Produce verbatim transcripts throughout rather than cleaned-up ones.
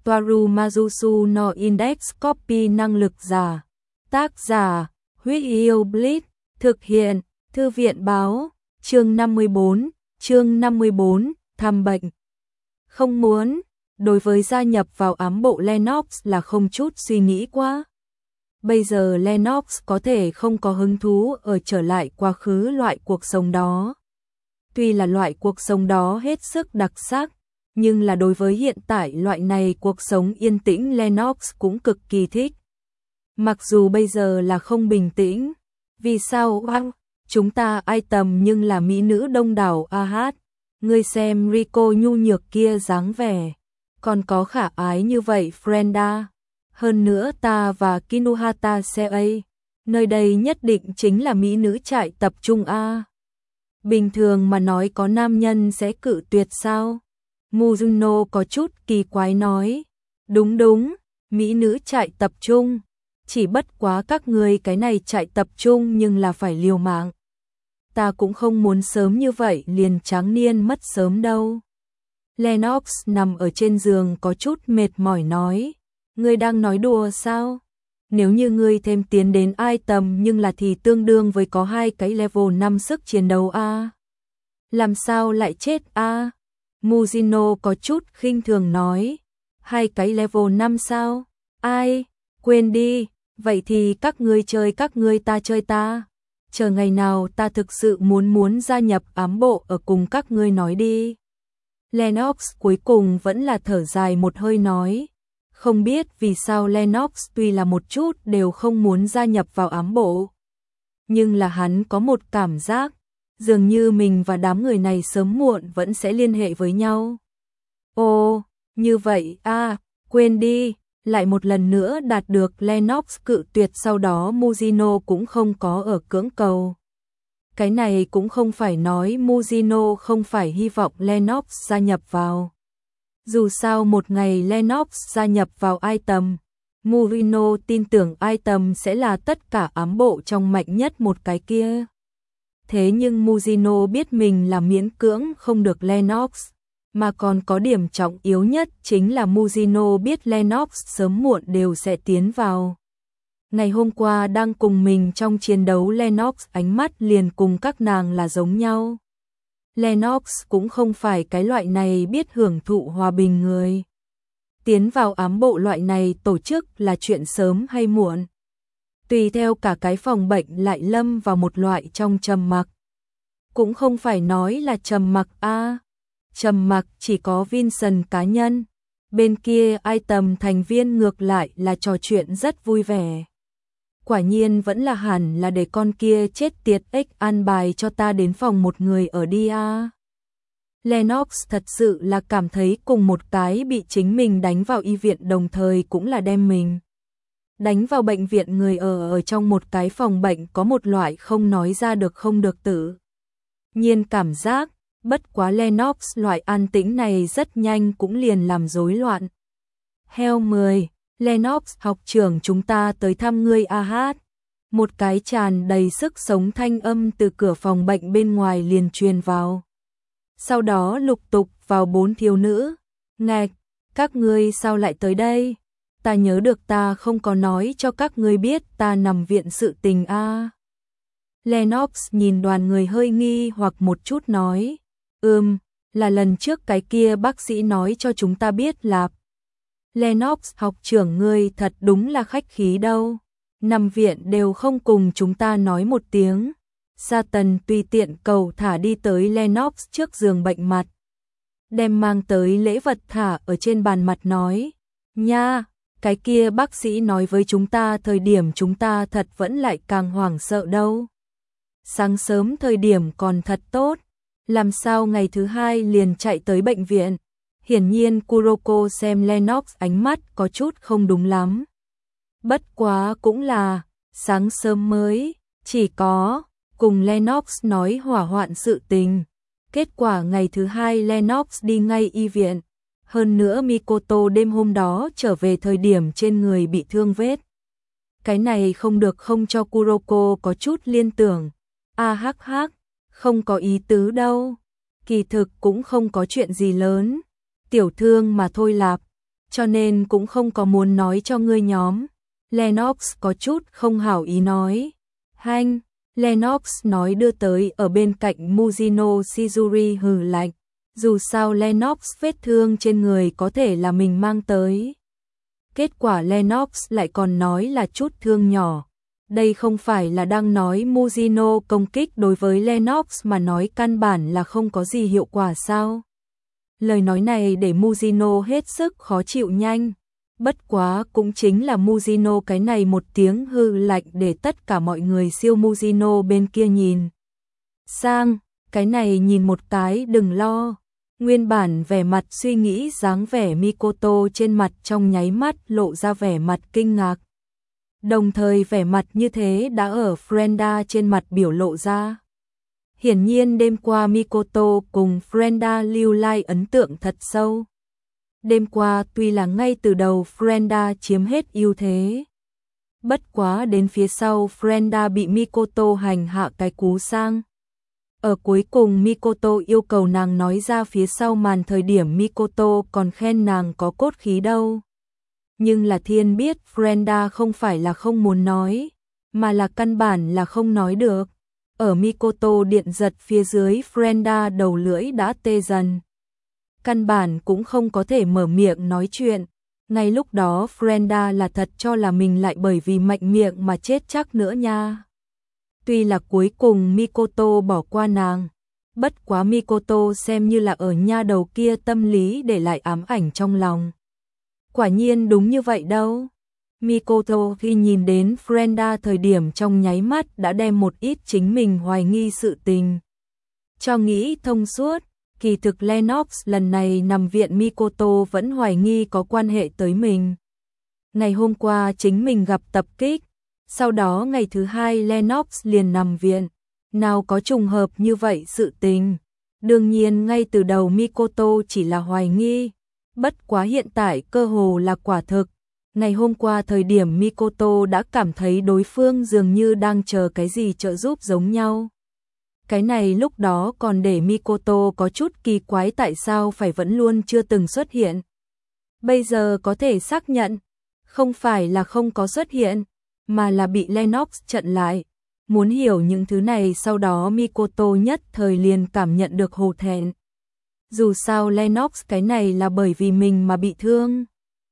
Toaru Majusu no Index Copy năng lực giả. Tác giả, Huyết Yêu Blitz, thực hiện, Thư viện báo, chương năm mươi tư, chương năm mươi tư, thăm bệnh. Không muốn, đối với gia nhập vào ám bộ Lennox là không chút suy nghĩ quá. Bây giờ Lennox có thể không có hứng thú ở trở lại quá khứ loại cuộc sống đó. Tuy là loại cuộc sống đó hết sức đặc sắc, nhưng là đối với hiện tại loại này cuộc sống yên tĩnh Lennox cũng cực kỳ thích. Mặc dù bây giờ là không bình tĩnh, vì sao wow, chúng ta ai tầm nhưng là mỹ nữ đông đảo a hát, ngươi xem Rico nhu nhược kia dáng vẻ, còn có khả ái như vậy Frenda. Hơn nữa ta và Kinuhata Sei, nơi đây nhất định chính là mỹ nữ trại tập trung a. Bình thường mà nói có nam nhân sẽ cự tuyệt sao? Mizuno có chút kỳ quái nói. Đúng đúng, mỹ nữ trại tập trung. Chỉ bất quá các người cái này trại tập trung nhưng là phải liều mạng. Ta cũng không muốn sớm như vậy liền tráng niên mất sớm đâu. Lennox nằm ở trên giường có chút mệt mỏi nói. Ngươi đang nói đùa sao? Nếu như ngươi thêm tiến đến ai tầm nhưng là thì tương đương với có hai cái level năm sức chiến đấu a. Làm sao lại chết a? Muzino có chút khinh thường nói. Hai cái level năm sao? Ai? Quên đi, vậy thì các ngươi chơi các ngươi ta chơi ta. Chờ ngày nào ta thực sự muốn muốn gia nhập ám bộ ở cùng các ngươi nói đi. Lennox cuối cùng vẫn là thở dài một hơi nói. Không biết vì sao Lennox tuy là một chút đều không muốn gia nhập vào ám bộ. Nhưng là hắn có một cảm giác, dường như mình và đám người này sớm muộn vẫn sẽ liên hệ với nhau. Ồ, như vậy à, quên đi, lại một lần nữa đạt được Lennox cự tuyệt sau đó Muzino cũng không có ở cưỡng cầu. Cái này cũng không phải nói Muzino không phải hy vọng Lennox gia nhập vào. Dù sao một ngày Lennox gia nhập vào Item, Murino tin tưởng Item sẽ là tất cả ám bộ trong mạnh nhất một cái kia. Thế nhưng Muzino biết mình là miễn cưỡng không được Lennox, mà còn có điểm trọng yếu nhất chính là Muzino biết Lennox sớm muộn đều sẽ tiến vào. Ngày hôm qua đang cùng mình trong chiến đấu Lennox ánh mắt liền cùng các nàng là giống nhau. Lennox cũng không phải cái loại này biết hưởng thụ hòa bình người. Tiến vào ám bộ loại này tổ chức là chuyện sớm hay muộn. Tùy theo cả cái phòng bệnh lại lâm vào một loại trong trầm mặc. Cũng không phải nói là trầm mặc a, trầm mặc chỉ có Vincent cá nhân. Bên kia Item thành viên ngược lại là trò chuyện rất vui vẻ. Quả nhiên vẫn là hẳn là để con kia chết tiệt ếch an bài cho ta đến phòng một người ở đi a. Lennox thật sự là cảm thấy cùng một cái bị chính mình đánh vào y viện đồng thời cũng là đem mình đánh vào bệnh viện người ở ở trong một cái phòng bệnh có một loại không nói ra được không được tự nhiên cảm giác, bất quá Lennox loại an tĩnh này rất nhanh cũng liền làm rối loạn. Heo mười, Lennox học trưởng chúng ta tới thăm ngươi a hát. Một cái tràn đầy sức sống thanh âm từ cửa phòng bệnh bên ngoài liền truyền vào. Sau đó lục tục vào bốn thiếu nữ. Ngạch, các ngươi sao lại tới đây? Ta nhớ được ta không có nói cho các ngươi biết ta nằm viện sự tình a. Lennox nhìn đoàn người hơi nghi hoặc một chút nói. Ừm, là lần trước cái kia bác sĩ nói cho chúng ta biết là. Lennox học trưởng ngươi thật đúng là khách khí đâu. Nằm viện đều không cùng chúng ta nói một tiếng. Satan tùy tiện cầu thả đi tới Lennox trước giường bệnh mặt. Đem mang tới lễ vật thả ở trên bàn mặt nói. Nha, cái kia bác sĩ nói với chúng ta thời điểm chúng ta thật vẫn lại càng hoảng sợ đâu. Sáng sớm thời điểm còn thật tốt. Làm sao ngày thứ hai liền chạy tới bệnh viện. Hiển nhiên Kuroko xem Lennox ánh mắt có chút không đúng lắm. Bất quá cũng là, sáng sớm mới, chỉ có, cùng Lennox nói hỏa hoạn sự tình. Kết quả ngày thứ hai Lennox đi ngay y viện. Hơn nữa Mikoto đêm hôm đó trở về thời điểm trên người bị thương vết. Cái này không được không cho Kuroko có chút liên tưởng. A hắc hắc, không có ý tứ đâu. Kỳ thực cũng không có chuyện gì lớn. Tiểu thương mà thôi lạp. cho nên cũng không có muốn nói cho ngươi nhóm. Lennox có chút không hảo ý nói. Hanh, Lennox nói đưa tới ở bên cạnh Mujino Shizuri hừ lạnh. Dù sao Lennox vết thương trên người có thể là mình mang tới. Kết quả Lennox lại còn nói là chút thương nhỏ. Đây không phải là đang nói Mujino công kích đối với Lennox mà nói căn bản là không có gì hiệu quả sao? Lời nói này để Mujino hết sức khó chịu nhanh. Bất quá cũng chính là Mujino cái này một tiếng hư lạnh để tất cả mọi người siêu Mujino bên kia nhìn sang, cái này nhìn một cái đừng lo. Nguyên bản vẻ mặt suy nghĩ dáng vẻ Mikoto trên mặt trong nháy mắt lộ ra vẻ mặt kinh ngạc. Đồng thời vẻ mặt như thế đã ở Frenda trên mặt biểu lộ ra. Hiển nhiên đêm qua Mikoto cùng Frenda lưu lại ấn tượng thật sâu. Đêm qua tuy là ngay từ đầu Frenda chiếm hết ưu thế. Bất quá đến phía sau Frenda bị Mikoto hành hạ cái cú sang. Ở cuối cùng Mikoto yêu cầu nàng nói ra phía sau màn thời điểm Mikoto còn khen nàng có cốt khí đâu. Nhưng là thiên biết Frenda không phải là không muốn nói, mà là căn bản là không nói được. Ở Mikoto điện giật phía dưới Frenda đầu lưỡi đã tê dần. Căn bản cũng không có thể mở miệng nói chuyện. Ngay lúc đó Frenda là thật cho là mình lại bởi vì mạnh miệng mà chết chắc nữa nha. Tuy là cuối cùng Mikoto bỏ qua nàng, bất quá Mikoto xem như là ở nha đầu kia tâm lý để lại ám ảnh trong lòng. Quả nhiên đúng như vậy đâu. Mikoto khi nhìn đến Frenda thời điểm trong nháy mắt đã đem một ít chính mình hoài nghi sự tình cho nghĩ thông suốt. Kỳ thực Lennox lần này nằm viện Mikoto vẫn hoài nghi có quan hệ tới mình. Ngày hôm qua chính mình gặp tập kích, sau đó ngày thứ hai Lennox liền nằm viện. Nào có trùng hợp như vậy sự tình. Đương nhiên ngay từ đầu Mikoto chỉ là hoài nghi, bất quá hiện tại cơ hồ là quả thực. Ngày hôm qua thời điểm Mikoto đã cảm thấy đối phương dường như đang chờ cái gì trợ giúp giống nhau. Cái này lúc đó còn để Mikoto có chút kỳ quái tại sao phải vẫn luôn chưa từng xuất hiện. Bây giờ có thể xác nhận, không phải là không có xuất hiện, mà là bị Lennox chặn lại. Muốn hiểu những thứ này sau đó Mikoto nhất thời liền cảm nhận được hổ thẹn. Dù sao Lennox cái này là bởi vì mình mà bị thương.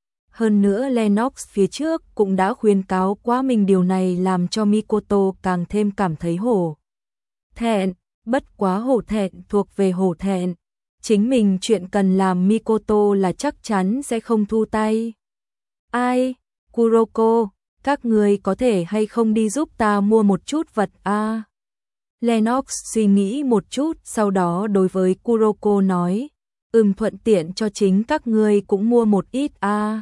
Hơn nữa Lennox phía trước cũng đã khuyên cáo quá mình, điều này làm cho Mikoto càng thêm cảm thấy hổ thẹn. Bất quá hổ thẹn thuộc về hổ thẹn. Chính mình chuyện cần làm Mikoto là chắc chắn sẽ không thu tay. Ai? Kuroko, các người có thể hay không đi giúp ta mua một chút vật a? À? Lennox suy nghĩ một chút sau đó đối với Kuroko nói, ừm thuận tiện cho chính các ngươi cũng mua một ít a. À?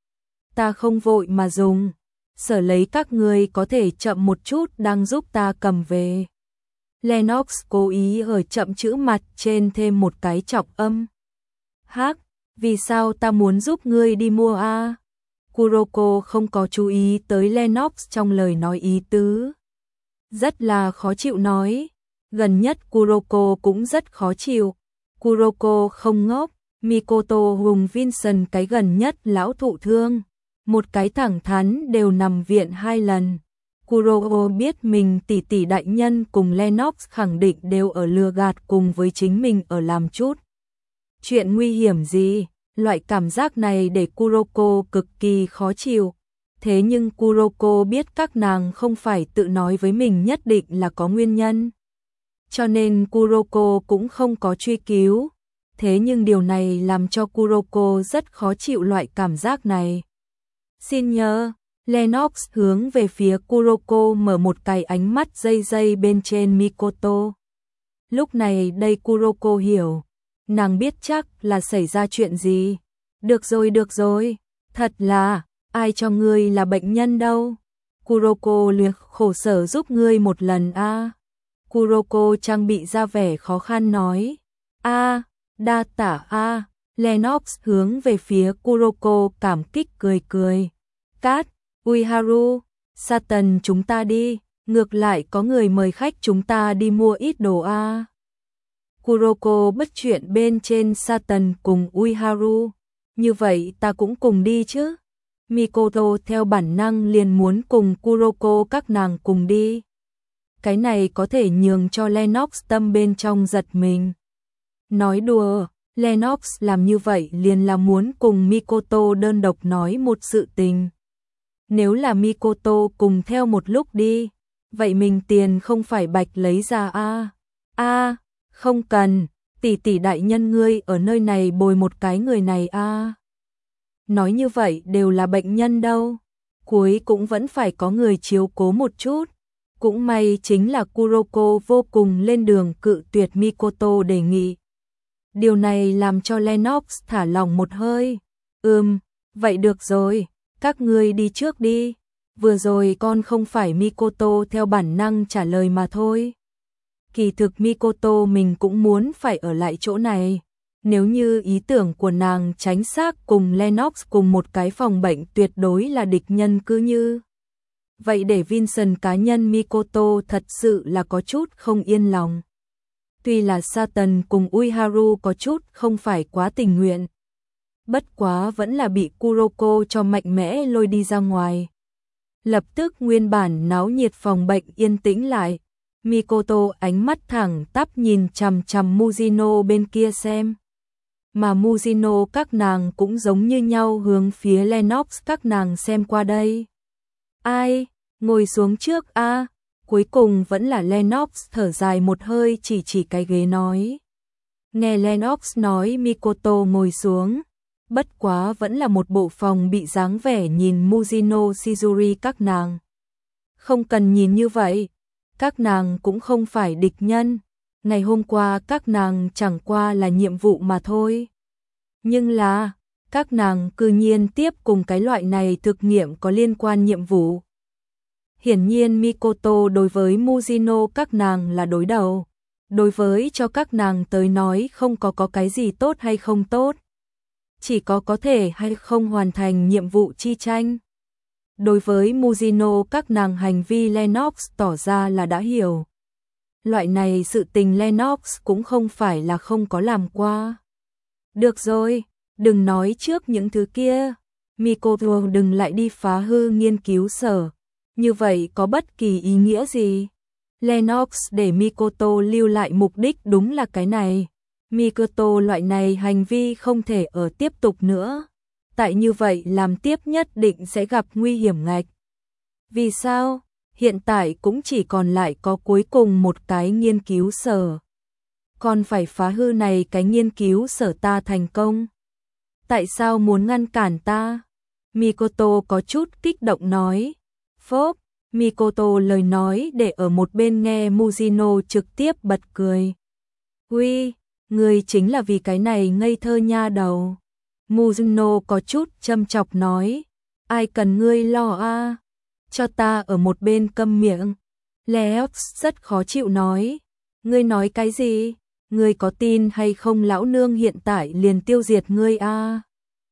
Ta không vội mà dùng, sở lấy các ngươi có thể chậm một chút đang giúp ta cầm về. Lennox cố ý ở chậm chữ mặt trên thêm một cái trọng âm. Hắc, vì sao ta muốn giúp ngươi đi mua a? À? Kuroko không có chú ý tới Lennox trong lời nói ý tứ. Rất là khó chịu nói. Gần nhất Kuroko cũng rất khó chịu. Kuroko không ngốc. Mikoto hùng Vincent cái gần nhất lão thụ thương. Một cái thẳng thắn đều nằm viện hai lần. Kuroko biết mình tỷ tỷ đại nhân cùng Lennox khẳng định đều ở lừa gạt cùng với chính mình ở làm chút chuyện nguy hiểm gì. Loại cảm giác này để Kuroko cực kỳ khó chịu. Thế nhưng Kuroko biết các nàng không phải tự nói với mình nhất định là có nguyên nhân. Cho nên Kuroko cũng không có truy cứu. Thế nhưng điều này làm cho Kuroko rất khó chịu loại cảm giác này. Xin nhớ, Lennox hướng về phía Kuroko mở một cái ánh mắt dây dây bên trên Mikoto. Lúc này đây Kuroko hiểu. Nàng biết chắc là xảy ra chuyện gì. Được rồi được rồi, thật là, ai cho ngươi là bệnh nhân đâu. Kuroko liệt khổ sở giúp ngươi một lần a. À. Kuroko trang bị ra vẻ khó khăn nói. A, à, đa tả a. À. Lennox hướng về phía Kuroko cảm kích cười cười. Cát, Uiharu, Satan chúng ta đi, ngược lại có người mời khách chúng ta đi mua ít đồ a. À. Kuroko bất chuyện bên trên Satan cùng Uiharu. Như vậy ta cũng cùng đi chứ. Mikoto theo bản năng liền muốn cùng Kuroko các nàng cùng đi. Cái này có thể nhường cho Lennox tâm bên trong giật mình. Nói đùa, Lennox làm như vậy liền là muốn cùng Mikoto đơn độc nói một sự tình. Nếu là Mikoto cùng theo một lúc đi, vậy mình tiền không phải bạch lấy ra a. A, không cần, tỷ tỷ đại nhân ngươi ở nơi này bồi một cái người này a. Nói như vậy đều là bệnh nhân đâu, cuối cũng vẫn phải có người chiếu cố một chút. Cũng may chính là Kuroko vô cùng lên đường cự tuyệt Mikoto đề nghị. Điều này làm cho Lennox thả lỏng một hơi. Ừm, vậy được rồi, các ngươi đi trước đi. Vừa rồi con không phải Mikoto theo bản năng trả lời mà thôi. Kỳ thực Mikoto mình cũng muốn phải ở lại chỗ này. Nếu như ý tưởng của nàng tránh xác cùng Lennox cùng một cái phòng bệnh tuyệt đối là địch nhân cứ như. Vậy để Vincent cá nhân Mikoto thật sự là có chút không yên lòng. Tuy là Satan cùng Uiharu có chút không phải quá tình nguyện. Bất quá vẫn là bị Kuroko cho mạnh mẽ lôi đi ra ngoài. Lập tức nguyên bản náo nhiệt phòng bệnh yên tĩnh lại. Mikoto ánh mắt thẳng tắp nhìn chằm chằm Mujino bên kia xem. Mà Mujino các nàng cũng giống như nhau hướng phía Lennox các nàng xem qua đây. Ai, ngồi xuống trước a. Cuối cùng vẫn là Lennox thở dài một hơi chỉ chỉ cái ghế nói. Nghe Lennox nói Mikoto ngồi xuống. Bất quá vẫn là một bộ phòng bị dáng vẻ nhìn Mujino Shizuri các nàng. Không cần nhìn như vậy. Các nàng cũng không phải địch nhân. Ngày hôm qua các nàng chẳng qua là nhiệm vụ mà thôi. Nhưng là, các nàng cư nhiên tiếp cùng cái loại này thực nghiệm có liên quan nhiệm vụ. Hiển nhiên Mikoto đối với Mujino các nàng là đối đầu. Đối với cho các nàng tới nói không có có cái gì tốt hay không tốt. Chỉ có có thể hay không hoàn thành nhiệm vụ chi tranh. Đối với Mujino các nàng hành vi Lennox tỏ ra là đã hiểu. Loại này sự tình Lennox cũng không phải là không có làm qua. Được rồi, đừng nói trước những thứ kia. Mikoto đừng lại đi phá hư nghiên cứu sở. Như vậy có bất kỳ ý nghĩa gì? Lennox để Mikoto lưu lại mục đích đúng là cái này. Mikoto loại này hành vi không thể ở tiếp tục nữa. Tại như vậy làm tiếp nhất định sẽ gặp nguy hiểm ngạch. Vì sao? Hiện tại cũng chỉ còn lại có cuối cùng một cái nghiên cứu sở. Còn phải phá hư này cái nghiên cứu sở ta thành công. Tại sao muốn ngăn cản ta? Mikoto có chút kích động nói. Phốp, Mikoto lời nói để ở một bên nghe Mujino trực tiếp bật cười. Ui, ngươi chính là vì cái này ngây thơ nha đầu. Mujino có chút châm chọc nói. Ai cần ngươi lo a? Cho ta ở một bên câm miệng. Leox rất khó chịu nói. Ngươi nói cái gì? Ngươi có tin hay không lão nương hiện tại liền tiêu diệt ngươi a?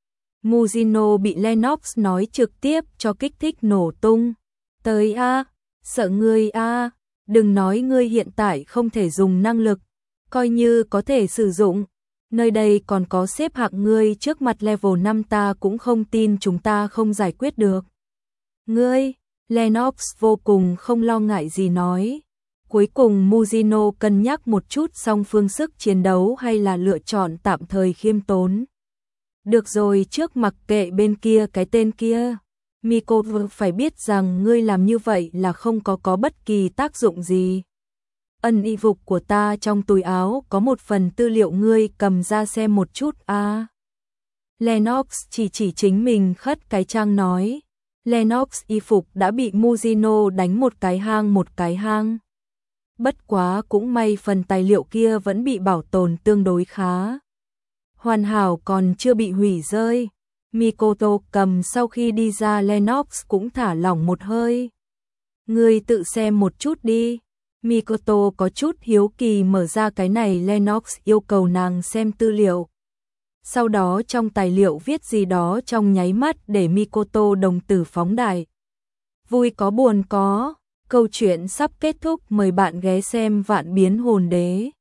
Mujino bị Lennox nói trực tiếp cho kích thích nổ tung. Tới a, sợ ngươi a, đừng nói ngươi hiện tại không thể dùng năng lực, coi như có thể sử dụng. Nơi đây còn có xếp hạng ngươi trước mặt level năm ta cũng không tin chúng ta không giải quyết được. Ngươi, Lennox vô cùng không lo ngại gì nói. Cuối cùng Mujino cân nhắc một chút xong phương sức chiến đấu hay là lựa chọn tạm thời khiêm tốn. Được rồi trước mặc kệ bên kia cái tên kia. Mikoto phải biết rằng ngươi làm như vậy là không có có bất kỳ tác dụng gì. Ân y phục của ta trong túi áo có một phần tư liệu ngươi cầm ra xem một chút a. À. Lennox chỉ chỉ chính mình khất cái trang nói. Lennox y phục đã bị Mujino đánh một cái hang một cái hang. Bất quá cũng may phần tài liệu kia vẫn bị bảo tồn tương đối khá. Hoàn hảo còn chưa bị hủy rơi. Mikoto cầm sau khi đi ra Lennox cũng thả lỏng một hơi. Ngươi tự xem một chút đi. Mikoto có chút hiếu kỳ mở ra cái này Lennox yêu cầu nàng xem tư liệu. Sau đó trong tài liệu viết gì đó trong nháy mắt để Mikoto đồng tử phóng đại. Vui có buồn có, câu chuyện sắp kết thúc mời bạn ghé xem Vạn Biến Hồn Đế.